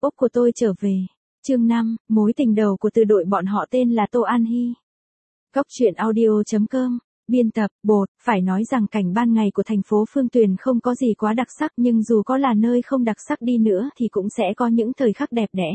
Úc của tôi trở về. Chương 5, mối tình đầu của từ đội bọn họ tên là Tô An Hy. Góc truyện audio.com. Biên tập, bột, phải nói rằng cảnh ban ngày của thành phố Phương Tuyền không có gì quá đặc sắc, nhưng dù có là nơi không đặc sắc đi nữa thì cũng sẽ có những thời khắc đẹp đẽ.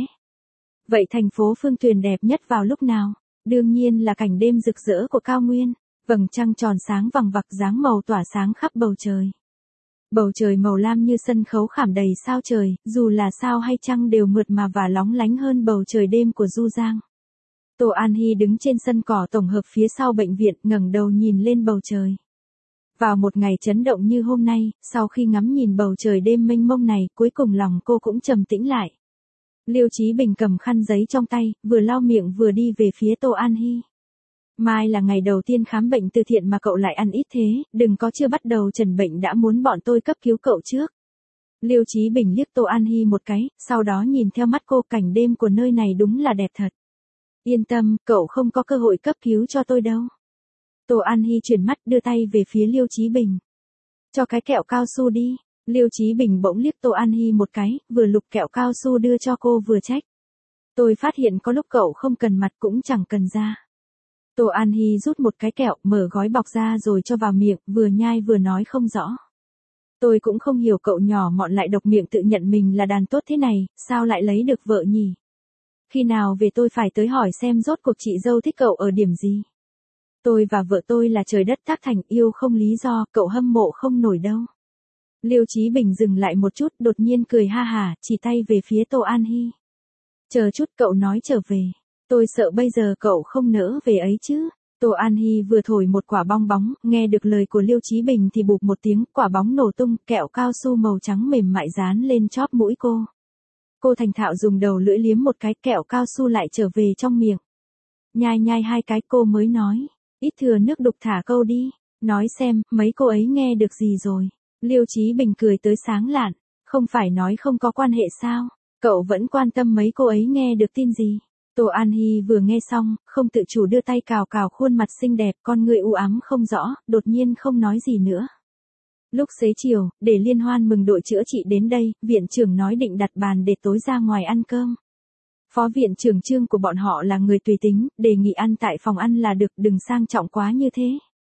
Vậy thành phố Phương Tuyền đẹp nhất vào lúc nào? Đương nhiên là cảnh đêm rực rỡ của cao nguyên, vầng trăng tròn sáng vằng vặc dáng màu tỏa sáng khắp bầu trời. Bầu trời màu lam như sân khấu khảm đầy sao trời, dù là sao hay trăng đều mượt mà và lóng lánh hơn bầu trời đêm của Du Giang. Tô An Hy đứng trên sân cỏ tổng hợp phía sau bệnh viện, ngẩng đầu nhìn lên bầu trời. Vào một ngày chấn động như hôm nay, sau khi ngắm nhìn bầu trời đêm mênh mông này, cuối cùng lòng cô cũng trầm tĩnh lại. Liêu Chí Bình cầm khăn giấy trong tay, vừa lau miệng vừa đi về phía Tô An Hy. Mai là ngày đầu tiên khám bệnh từ thiện mà cậu lại ăn ít thế, đừng có chưa bắt đầu trần bệnh đã muốn bọn tôi cấp cứu cậu trước. Liêu Chí Bình liếc Tô An Hy một cái, sau đó nhìn theo mắt cô, cảnh đêm của nơi này đúng là đẹp thật. Yên tâm, cậu không có cơ hội cấp cứu cho tôi đâu. Tô An Hy chuyển mắt đưa tay về phía Liêu Chí Bình. Cho cái kẹo cao su đi. Liêu Chí Bình bỗng liếc Tô An Hy một cái, vừa lục kẹo cao su đưa cho cô vừa trách. Tôi phát hiện có lúc cậu không cần mặt cũng chẳng cần da. Tô An Hy rút một cái kẹo, mở gói bọc ra rồi cho vào miệng, vừa nhai vừa nói không rõ. Tôi cũng không hiểu cậu nhỏ mọn lại độc miệng tự nhận mình là đàn tốt thế này, sao lại lấy được vợ nhỉ? Khi nào về tôi phải tới hỏi xem rốt cuộc chị dâu thích cậu ở điểm gì. Tôi và vợ tôi là trời đất tác thành, yêu không lý do, cậu hâm mộ không nổi đâu. Liêu Chí Bình dừng lại một chút, đột nhiên cười ha hả, chỉ tay về phía Tô An Hy. Chờ chút, cậu nói trở về. Tôi sợ bây giờ cậu không nỡ về ấy chứ. Tô An Hy vừa thổi một quả bong bóng, nghe được lời của Liêu Chí Bình thì bụp một tiếng, quả bóng nổ tung, kẹo cao su màu trắng mềm mại dán lên chóp mũi cô. Cô thành thạo dùng đầu lưỡi liếm một cái, kẹo cao su lại trở về trong miệng. Nhai nhai hai cái cô mới nói, ít thừa nước đục thả câu đi, nói xem, mấy cô ấy nghe được gì rồi. Liêu Chí Bình cười tới sáng lạn, không phải nói không có quan hệ sao, cậu vẫn quan tâm mấy cô ấy nghe được tin gì. Tô An Hy vừa nghe xong, không tự chủ đưa tay cào cào khuôn mặt xinh đẹp, con người u ám không rõ, đột nhiên không nói gì nữa. Lúc xế chiều, để liên hoan mừng đội chữa trị đến đây, viện trưởng nói định đặt bàn để tối ra ngoài ăn cơm. Phó viện trưởng Trương của bọn họ là người tùy tính, đề nghị ăn tại phòng ăn là được, đừng sang trọng quá như thế.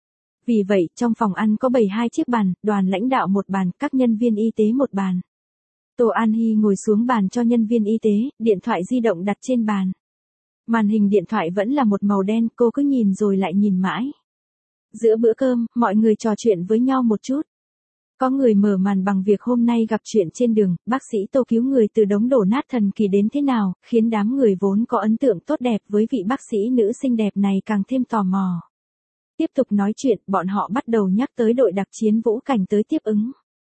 Vì vậy, trong phòng ăn có bày 2 chiếc bàn, đoàn lãnh đạo một bàn, các nhân viên y tế một bàn. Tô An Hy ngồi xuống bàn cho nhân viên y tế, điện thoại di động đặt trên bàn. Màn hình điện thoại vẫn là một màu đen, cô cứ nhìn rồi lại nhìn mãi. Giữa bữa cơm, mọi người trò chuyện với nhau một chút. Có người mở màn bằng việc hôm nay gặp chuyện trên đường, bác sĩ Tô cứu người từ đống đổ nát thần kỳ đến thế nào, khiến đám người vốn có ấn tượng tốt đẹp với vị bác sĩ nữ xinh đẹp này càng thêm tò mò. Tiếp tục nói chuyện, bọn họ bắt đầu nhắc tới đội đặc chiến Vũ Cảnh tới tiếp ứng.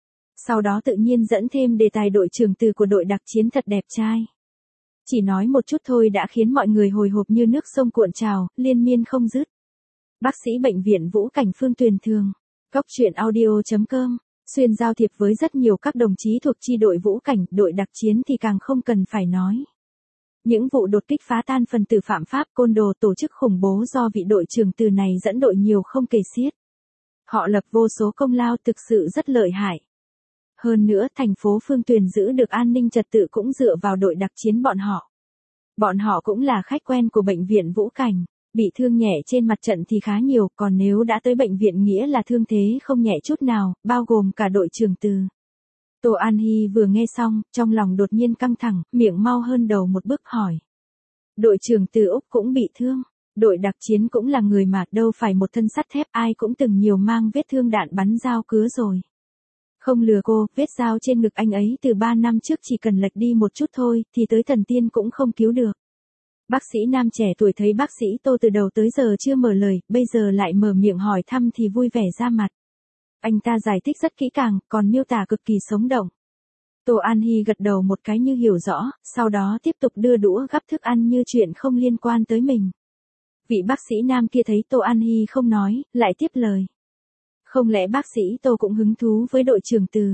Sau đó tự nhiên dẫn thêm đề tài đội trưởng Từ của đội đặc chiến thật đẹp trai. Chỉ nói một chút thôi đã khiến mọi người hồi hộp như nước sông cuộn trào, liên miên không dứt. Bác sĩ bệnh viện Vũ Cảnh Phương Tuyền Thường. Góc truyện audio.com. Xuyên giao thiệp với rất nhiều các đồng chí thuộc chi đội Vũ Cảnh, đội đặc chiến thì càng không cần phải nói. Những vụ đột kích phá tan phần tử phạm pháp côn đồ tổ chức khủng bố do vị đội trưởng Từ này dẫn đội nhiều không kể xiết. Họ lập vô số công lao thực sự rất lợi hại. Hơn nữa, thành phố Phương Tuyền giữ được an ninh trật tự cũng dựa vào đội đặc chiến bọn họ. Bọn họ cũng là khách quen của bệnh viện Vũ Cảnh, bị thương nhẹ trên mặt trận thì khá nhiều, còn nếu đã tới bệnh viện nghĩa là thương thế không nhẹ chút nào, bao gồm cả đội trưởng Từ. Tô An Hy vừa nghe xong, trong lòng đột nhiên căng thẳng, miệng mau hơn đầu một bước hỏi. Đội trưởng Từ Úc cũng bị thương, đội đặc chiến cũng là người mà, đâu phải một thân sắt thép, ai cũng từng nhiều mang vết thương đạn bắn dao cứa rồi. Không lừa cô, vết dao trên ngực anh ấy từ 3 năm trước chỉ cần lệch đi một chút thôi, thì tới thần tiên cũng không cứu được. Bác sĩ nam trẻ tuổi thấy bác sĩ Tô từ đầu tới giờ chưa mở lời, bây giờ lại mở miệng hỏi thăm thì vui vẻ ra mặt. Anh ta giải thích rất kỹ càng, còn miêu tả cực kỳ sống động. Tô An Hy gật đầu một cái như hiểu rõ, sau đó tiếp tục đưa đũa gắp thức ăn như chuyện không liên quan tới mình. Vị bác sĩ nam kia thấy Tô An Hy không nói, lại tiếp lời. Không lẽ bác sĩ Tô cũng hứng thú với đội trưởng Từ?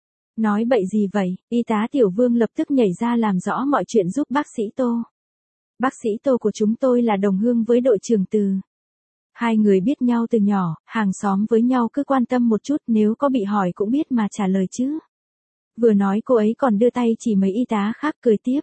Nói bậy gì vậy? Y tá Tiểu Vương lập tức nhảy ra làm rõ mọi chuyện giúp bác sĩ Tô. Bác sĩ Tô của chúng tôi là đồng hương với đội trưởng Từ. Hai người biết nhau từ nhỏ, hàng xóm với nhau cứ quan tâm một chút, nếu có bị hỏi cũng biết mà trả lời chứ. Vừa nói cô ấy còn đưa tay chỉ mấy y tá khác cười tiếp.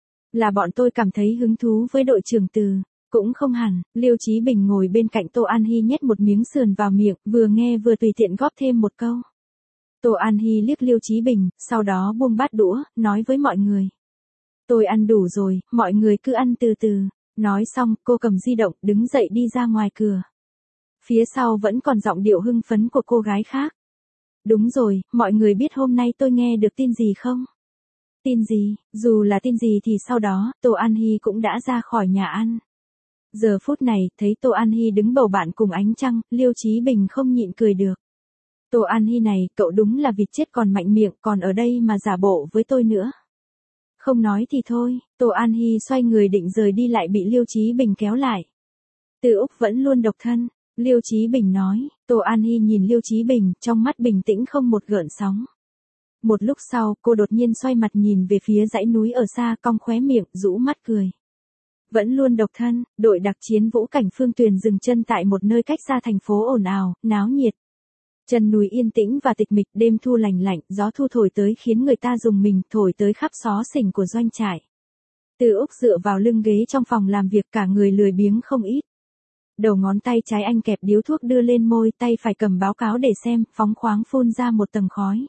Là bọn tôi cảm thấy hứng thú với đội trưởng Từ. Cũng không hẳn, Liêu Chí Bình ngồi bên cạnh Tô An Hi nhét một miếng sườn vào miệng, vừa nghe vừa tùy tiện góp thêm một câu. Tô An Hi liếc Liêu Chí Bình, sau đó buông bát đũa, nói với mọi người. Tôi ăn đủ rồi, mọi người cứ ăn từ từ. Nói xong, cô cầm di động, đứng dậy đi ra ngoài cửa. Phía sau vẫn còn giọng điệu hưng phấn của cô gái khác. Đúng rồi, mọi người biết hôm nay tôi nghe được tin gì không? Tin gì, dù là tin gì thì sau đó, Tô An Hi cũng đã ra khỏi nhà ăn. Giờ phút này, thấy Tô An Hi đứng bầu bạn cùng ánh trăng, Liêu Chí Bình không nhịn cười được. Tô An Hi này, cậu đúng là vịt chết còn mạnh miệng, còn ở đây mà giả bộ với tôi nữa. Không nói thì thôi, Tô An Hi xoay người định rời đi lại bị Liêu Chí Bình kéo lại. Từ Úc vẫn luôn độc thân, Liêu Chí Bình nói. Tô An Hi nhìn Liêu Chí Bình, trong mắt bình tĩnh không một gợn sóng. Một lúc sau, cô đột nhiên xoay mặt nhìn về phía dãy núi ở xa, cong khóe miệng, rũ mắt cười. Vẫn luôn độc thân, đội đặc chiến Vũ Cảnh Phương Tuyền dừng chân tại một nơi cách xa thành phố ồn ào, náo nhiệt. Chân núi yên tĩnh và tịch mịch, đêm thu lành lạnh, gió thu thổi tới khiến người ta rùng mình, thổi tới khắp xó xỉnh của doanh trại. Từ Úc dựa vào lưng ghế trong phòng làm việc, cả người lười biếng không ít. Đầu ngón tay trái anh kẹp điếu thuốc đưa lên môi, tay phải cầm báo cáo để xem, phóng khoáng phun ra một tầng khói.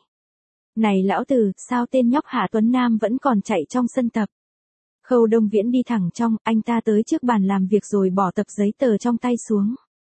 Này lão Từ, sao tên nhóc Hạ Tuấn Nam vẫn còn chạy trong sân tập? Khâu Đông Viễn đi thẳng trong, anh ta tới trước bàn làm việc rồi bỏ tập giấy tờ trong tay xuống.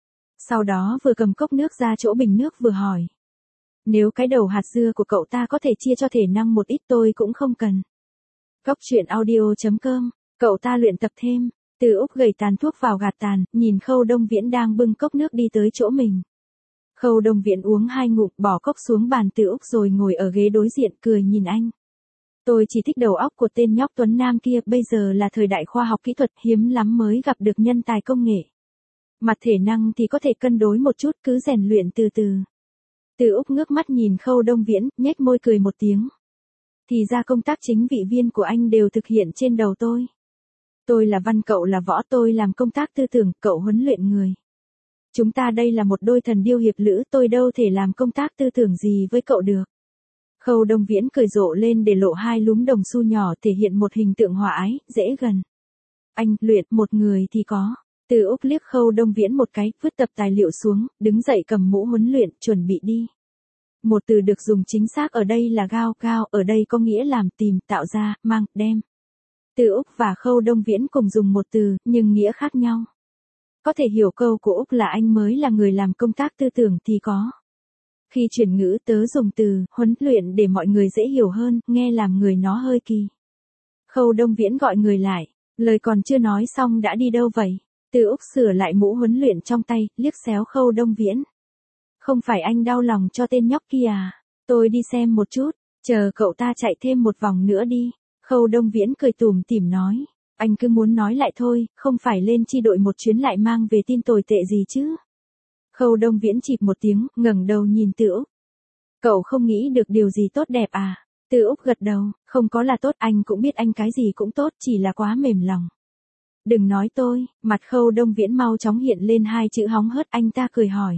Sau đó vừa cầm cốc nước ra chỗ bình nước vừa hỏi. Nếu cái đầu hạt dưa của cậu ta có thể chia cho thể năng một ít tôi cũng không cần. Cốc truyện audio.com, cậu ta luyện tập thêm. Từ Úc gầy tàn thuốc vào gạt tàn, nhìn Khâu Đông Viễn đang bưng cốc nước đi tới chỗ mình. Khâu Đông Viễn uống 2 ngụm, bỏ cốc xuống bàn Từ Úc rồi ngồi ở ghế đối diện cười nhìn anh. Tôi chỉ thích đầu óc của tên nhóc Tuấn Nam kia, bây giờ là thời đại khoa học kỹ thuật, hiếm lắm mới gặp được nhân tài công nghệ. Mặt thể năng thì có thể cân đối một chút, cứ rèn luyện từ từ. Từ Úc ngước mắt nhìn Khâu Đông Viễn, nhếch môi cười một tiếng. Thì ra công tác chính vị viên của anh đều thực hiện trên đầu tôi. Tôi là văn, cậu là võ, tôi làm công tác tư tưởng, cậu huấn luyện người. Chúng ta đây là một đôi thần điêu hiệp lữ, tôi đâu thể làm công tác tư tưởng gì với cậu được. Khâu Đông Viễn cười rộ lên để lộ 2 lúm đồng xu nhỏ, thể hiện một hình tượng hòa ái, dễ gần. Anh, luyện, một người thì có. Từ Úc liếc Khâu Đông Viễn một cái, vứt tập tài liệu xuống, đứng dậy cầm mũ huấn luyện, chuẩn bị đi. Một từ được dùng chính xác ở đây là gao, ở đây có nghĩa làm, tìm, tạo ra, mang, đem. Từ Úc và Khâu Đông Viễn cùng dùng một từ, nhưng nghĩa khác nhau. Có thể hiểu câu của Úc là anh mới là người làm công tác tư tưởng thì có. Khi chuyển ngữ tớ dùng từ, huấn luyện để mọi người dễ hiểu hơn, nghe làm người nó hơi kỳ. Khâu Đông Viễn gọi người lại, lời còn chưa nói xong đã đi đâu vậy? Từ Úc sửa lại mũ huấn luyện trong tay, liếc xéo Khâu Đông Viễn. Không phải anh đau lòng cho tên nhóc kia à? Tôi đi xem một chút, chờ cậu ta chạy thêm một vòng nữa đi. Khâu Đông Viễn cười tủm tỉm nói. Anh cứ muốn nói lại thôi, không phải lên chi đội một chuyến lại mang về tin tồi tệ gì chứ? Khâu Đông Viễn chịp một tiếng, ngẩng đầu nhìn Từ Úc. Cậu không nghĩ được điều gì tốt đẹp à? Từ Úc gật đầu, không có là tốt, anh cũng biết anh cái gì cũng tốt, chỉ là quá mềm lòng. Đừng nói tôi, mặt Khâu Đông Viễn mau chóng hiện lên 2 chữ hóng hớt, anh ta cười hỏi.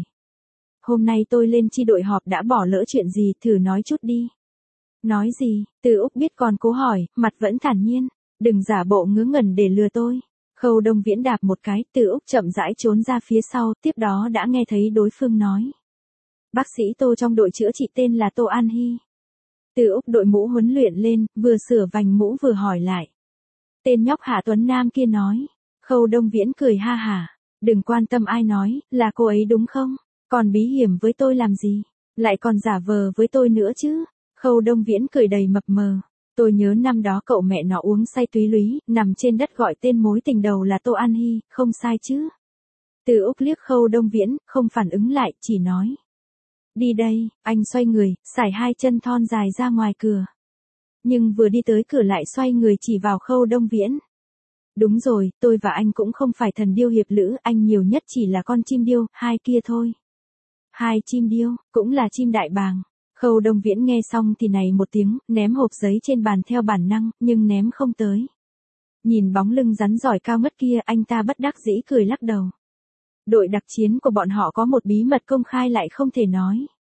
Hôm nay tôi lên chi đội họp đã bỏ lỡ chuyện gì, thử nói chút đi. Nói gì? Từ Úc biết còn cố hỏi, mặt vẫn thản nhiên. Đừng giả bộ ngớ ngẩn để lừa tôi. Khâu Đông Viễn đạp một cái, Từ Úc chậm rãi trốn ra phía sau, tiếp đó đã nghe thấy đối phương nói. Bác sĩ Tô trong đội chữa trị tên là Tô An Hi. Từ Úc đội mũ huấn luyện lên, vừa sửa vành mũ vừa hỏi lại. Tên nhóc Hạ Tuấn Nam kia nói. Khâu Đông Viễn cười ha hả. Đừng quan tâm ai nói, là cô ấy đúng không? Còn bí hiểm với tôi làm gì? Lại còn giả vờ với tôi nữa chứ? Khâu Đông Viễn cười đầy mập mờ. Tôi nhớ năm đó cậu mẹ nó uống say túy lúy, nằm trên đất gọi tên mối tình đầu là Tô An Hi, không sai chứ? Từ Úc liếc Khâu Đông Viễn, không phản ứng lại, chỉ nói. Đi đây, anh xoay người, sải 2 chân thon dài ra ngoài cửa. Nhưng vừa đi tới cửa lại xoay người chỉ vào Khâu Đông Viễn. Đúng rồi, tôi và anh cũng không phải thần điêu hiệp lữ, anh nhiều nhất chỉ là con chim điêu, 2 kia thôi. 2 chim điêu, cũng là chim đại bàng. Khâu Đông Viễn nghe xong thì này một tiếng, ném hộp giấy trên bàn theo bản năng, nhưng ném không tới. Nhìn bóng lưng rắn giỏi cao ngất kia, anh ta bất đắc dĩ cười lắc đầu. Đội đặc chiến của bọn họ có một bí mật công khai lại không thể nói.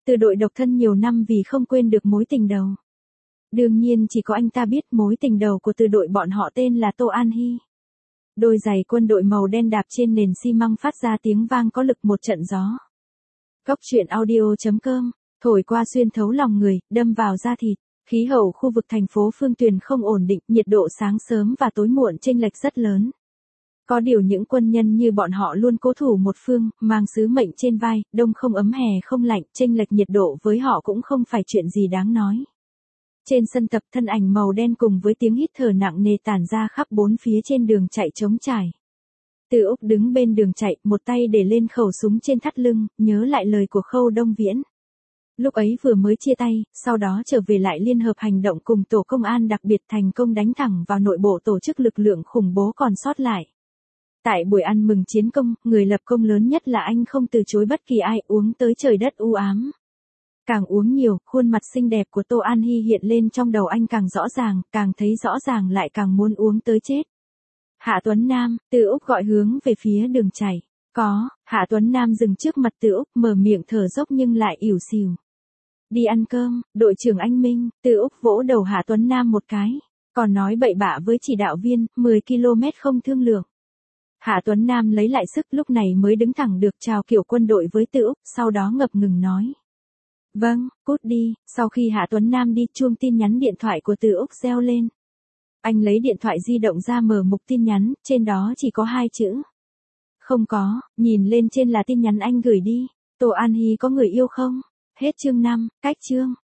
Từ đội độc thân nhiều năm vì không quên được mối tình đầu. Đương nhiên chỉ có anh ta biết mối tình đầu của từ đội bọn họ tên là Tô An Hy. Đôi giày quân đội màu đen đạp trên nền xi măng phát ra tiếng vang có lực một trận gió. Cốc truyện audio.com, thổi qua xuyên thấu lòng người, đâm vào da thịt. Khí hậu khu vực thành phố Phương Tuyền không ổn định, nhiệt độ sáng sớm và tối muộn chênh lệch rất lớn. Có điều những quân nhân như bọn họ luôn cố thủ một phương, mang sứ mệnh trên vai, đông không ấm hè không lạnh, chênh lệch nhiệt độ với họ cũng không phải chuyện gì đáng nói. Trên sân tập thân ảnh màu đen cùng với tiếng hít thở nặng nề tản ra khắp bốn phía trên đường chạy trống trải. Từ Úc đứng bên đường chạy, một tay để lên khẩu súng trên thắt lưng, nhớ lại lời của Khâu Đông Viễn. Lúc ấy vừa mới chia tay, sau đó trở về lại liên hợp hành động cùng tổ công an đặc biệt thành công đánh thẳng vào nội bộ tổ chức lực lượng khủng bố còn sót lại. Tại buổi ăn mừng chiến công, người lập công lớn nhất là anh không từ chối bất kỳ ai, uống tới trời đất u ám. Càng uống nhiều, khuôn mặt xinh đẹp của Tô An Hy hiện lên trong đầu anh càng rõ ràng, càng thấy rõ ràng lại càng muốn uống tới chết. Hạ Tuấn Nam, Từ Úc gọi hướng về phía đường chảy. Có, Hạ Tuấn Nam dừng trước mặt Từ Úc mở miệng thở dốc nhưng lại ỉu xìu. Đi ăn cơm, đội trưởng anh Minh, Từ Úc vỗ đầu Hạ Tuấn Nam một cái. Còn nói bậy bạ với chỉ đạo viên, 10 km không thương lượng. Hạ Tuấn Nam lấy lại sức lúc này mới đứng thẳng được chào kiểu quân đội với Từ Úc, sau đó ngập ngừng nói. Vâng, cút đi. Sau khi Hạ Tuấn Nam đi, chuông tin nhắn điện thoại của Từ Úc reo lên. Anh lấy điện thoại di động ra mở mục tin nhắn, trên đó chỉ có 2 chữ. Không có, nhìn lên trên là tin nhắn anh gửi đi. Tô An Hy có người yêu không? Hết chương 5, cách chương.